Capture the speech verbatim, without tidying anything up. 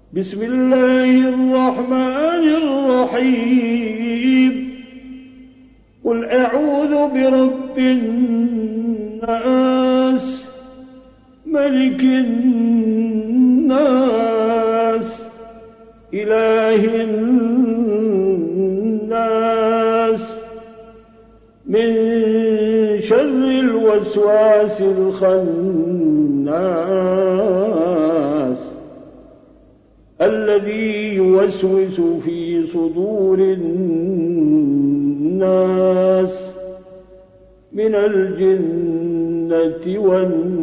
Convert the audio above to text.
بسم الله الرحمن الرحيم قل أعوذ برب الناس ملك الناس إله الناس من شر الوسواس الخناس الذي يوسوس في صدور الناس من الجنة والناس